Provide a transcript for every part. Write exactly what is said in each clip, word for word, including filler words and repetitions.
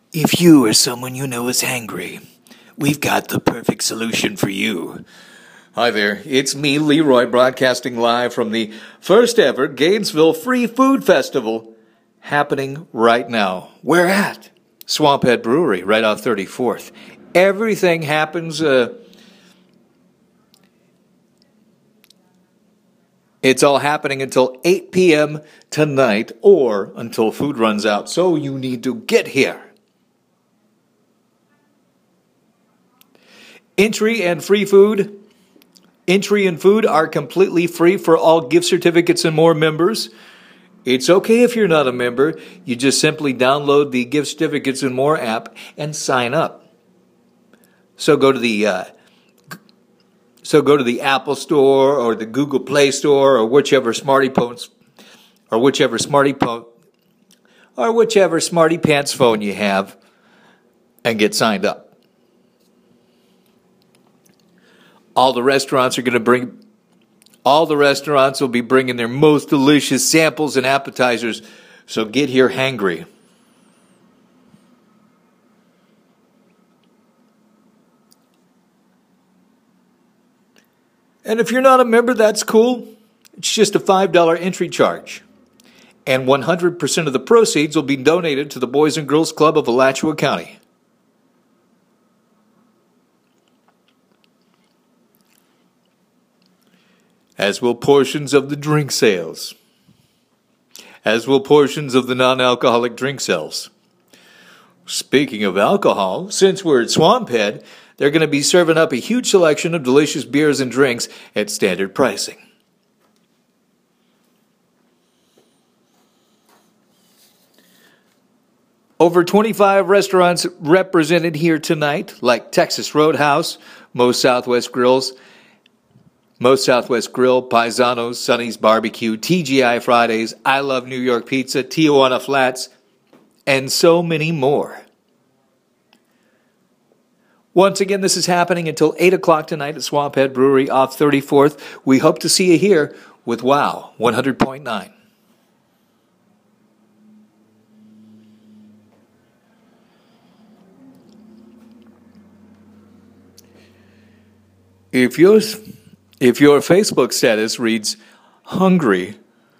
If you or someone you know is hangry, we've got the perfect solution for you. Hi there, it's me, Leroy, broadcasting live from the first ever Gainesville Free Food Festival happening right now. Where at? Swamphead Brewery, right off thirty-fourth. Everything happens, uh, it's all happening until eight p.m. tonight or until food runs out, so you need to get here. Entry and free food. Entry and food are completely free for all gift certificates and more members. It's okay if you're not a member. You just simply download the Gift Certificates and More app and sign up. So go to the uh, so go to the Apple Store or the Google Play Store or whichever smarty pants or whichever smarty po- or whichever smarty pants phone you have and get signed up. All the restaurants are going to bring, all the restaurants will be bringing their most delicious samples and appetizers, so get here hangry. And if you're not a member, that's cool. It's just a five dollars entry charge. And one hundred percent of the proceeds will be donated to the Boys and Girls Club of Alachua County. As will portions of the drink sales. As will portions of the non-alcoholic drink sales. Speaking of alcohol, since we're at Swamphead, they're going to be serving up a huge selection of delicious beers and drinks at standard pricing. Over twenty-five restaurants represented here tonight, like Texas Roadhouse, Moe's Southwest Grills, Moe's Southwest Grill, Paisanos, Sonny's Barbecue, T G I Fridays, I Love New York Pizza, Tijuana Flats, and so many more. Once again, this is happening until eight o'clock tonight at Swamphead Brewery off thirty-fourth. We hope to see you here with WOW one hundred point nine. If you're... If your Facebook status reads hungry,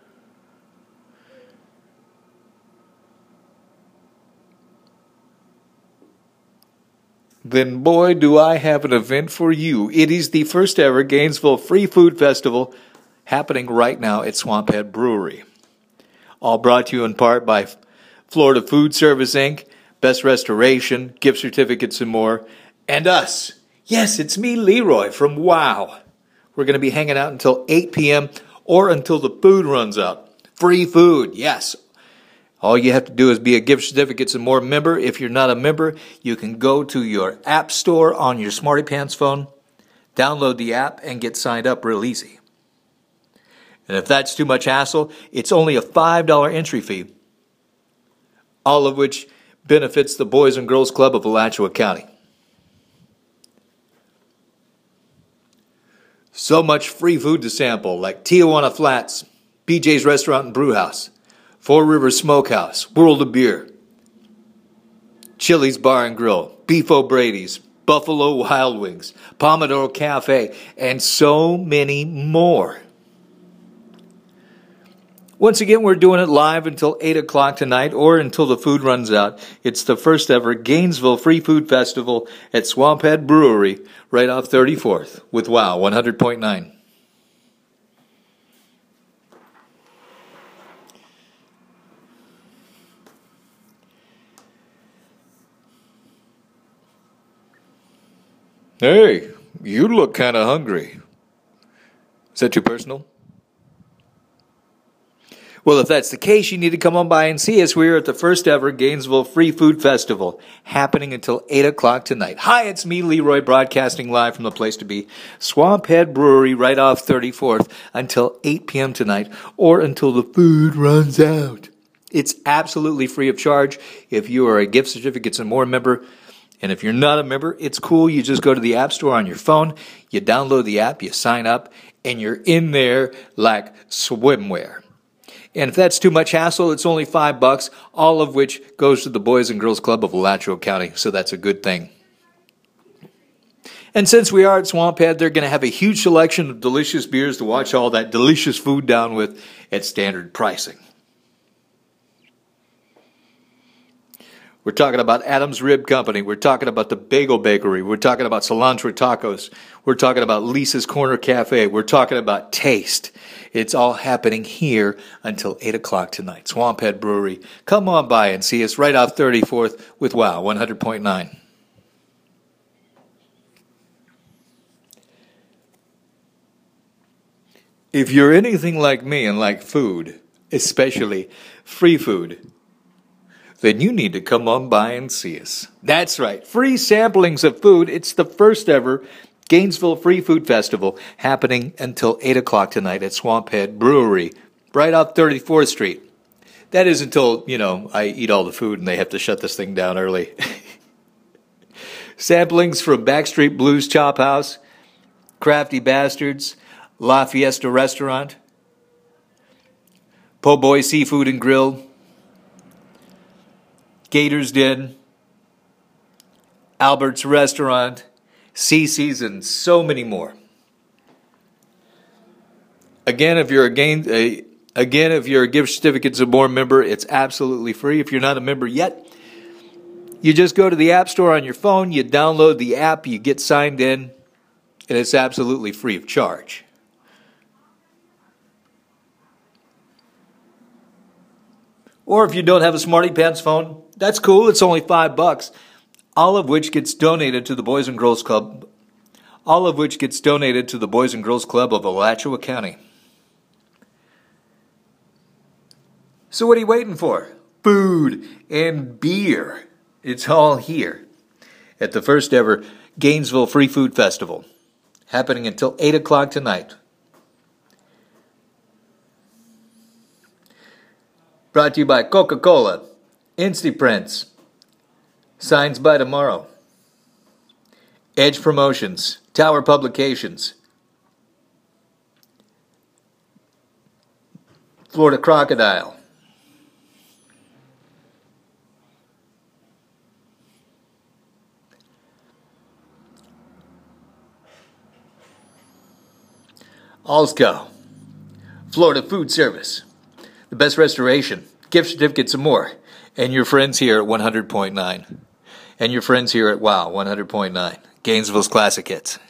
then boy, do I have an event for you. It is the first ever Gainesville Free Food Festival happening right now at Swamphead Brewery. All brought to you in part by Florida Food Service, Incorporated, Best Restoration, gift certificates and more, and us. Yes, it's me, Leroy, from WOW. We're going to be hanging out until eight p.m. or until the food runs out. Free food, yes. All you have to do is be a Gift Certificates and More member. If you're not a member, you can go to your app store on your Smarty Pants phone, download the app, and get signed up real easy. And if that's too much hassle, it's only a five dollars entry fee, all of which benefits the Boys and Girls Club of Alachua County. So much free food to sample, like Tijuana Flats, B J's Restaurant and Brewhouse, Four Rivers Smokehouse, World of Beer, Chili's Bar and Grill, Beef O'Brady's, Buffalo Wild Wings, Pomodoro Cafe, and so many more. Once again, we're doing it live until eight o'clock tonight or until the food runs out. It's the first ever Gainesville Free Food Festival at Swamphead Brewery, right off thirty-fourth, with WOW one hundred point nine. Hey, you look kind of hungry. Is that too personal? Well, if that's the case, you need to come on by and see us. We're at the first ever Gainesville Free Food Festival, happening until eight o'clock tonight. Hi, it's me, Leroy, broadcasting live from the place to be, Swamphead Brewery, right off thirty-fourth, until eight p.m. tonight, or until the food runs out. It's absolutely free of charge if you are a Gift Certificates and More member. And if you're not a member, it's cool. You just go to the App Store on your phone, you download the app, you sign up, and you're in there like swimwear. And if that's too much hassle, it's only five bucks, all of which goes to the Boys and Girls Club of Alachua County. So that's a good thing. And since we are at Swamp Head, they're going to have a huge selection of delicious beers to wash all that delicious food down with at standard pricing. We're talking about Adam's Rib Company. We're talking about the Bagel Bakery. We're talking about Cilantro Tacos. We're talking about Lisa's Corner Cafe. We're talking about Taste. It's all happening here until eight o'clock tonight. Swamp Head Brewery. Come on by and see us right off thirty-fourth with WOW one hundred point nine. If you're anything like me and like food, especially free food, then you need to come on by and see us. That's right, free samplings of food. It's the first ever Gainesville Free Food Festival happening until eight o'clock tonight at Swamp Head Brewery, right off thirty-fourth Street. That is until, you know, I eat all the food and they have to shut this thing down early. Samplings from Backstreet Blues Chop House, Crafty Bastards, La Fiesta Restaurant, Po' Boy Seafood and Grill, Gator's Den, Albert's Restaurant, Cece's, and so many more. Again, if you're a gain, uh, again, if you're a Gift Certificates of More member, it's absolutely free. If you're not a member yet, you just go to the App Store on your phone, you download the app, you get signed in, and it's absolutely free of charge. Or if you don't have a Smarty Pants phone, that's cool. It's only five bucks. All of which gets donated to the Boys and Girls Club. All of which gets donated to the Boys and Girls Club of Alachua County. So what are you waiting for? Food and beer. It's all here at the first ever Gainesville Free Food Festival, happening until eight o'clock tonight. Brought to you by Coca-Cola, Instaprints, Signs by Tomorrow, Edge Promotions, Tower Publications, Florida Crocodile, Allsco, Florida Food Service, The Best Restoration, Gift Certificates and more, and your friends here at one hundred point nine, and your friends here at WOW one hundred point nine, Gainesville's Classic Hits.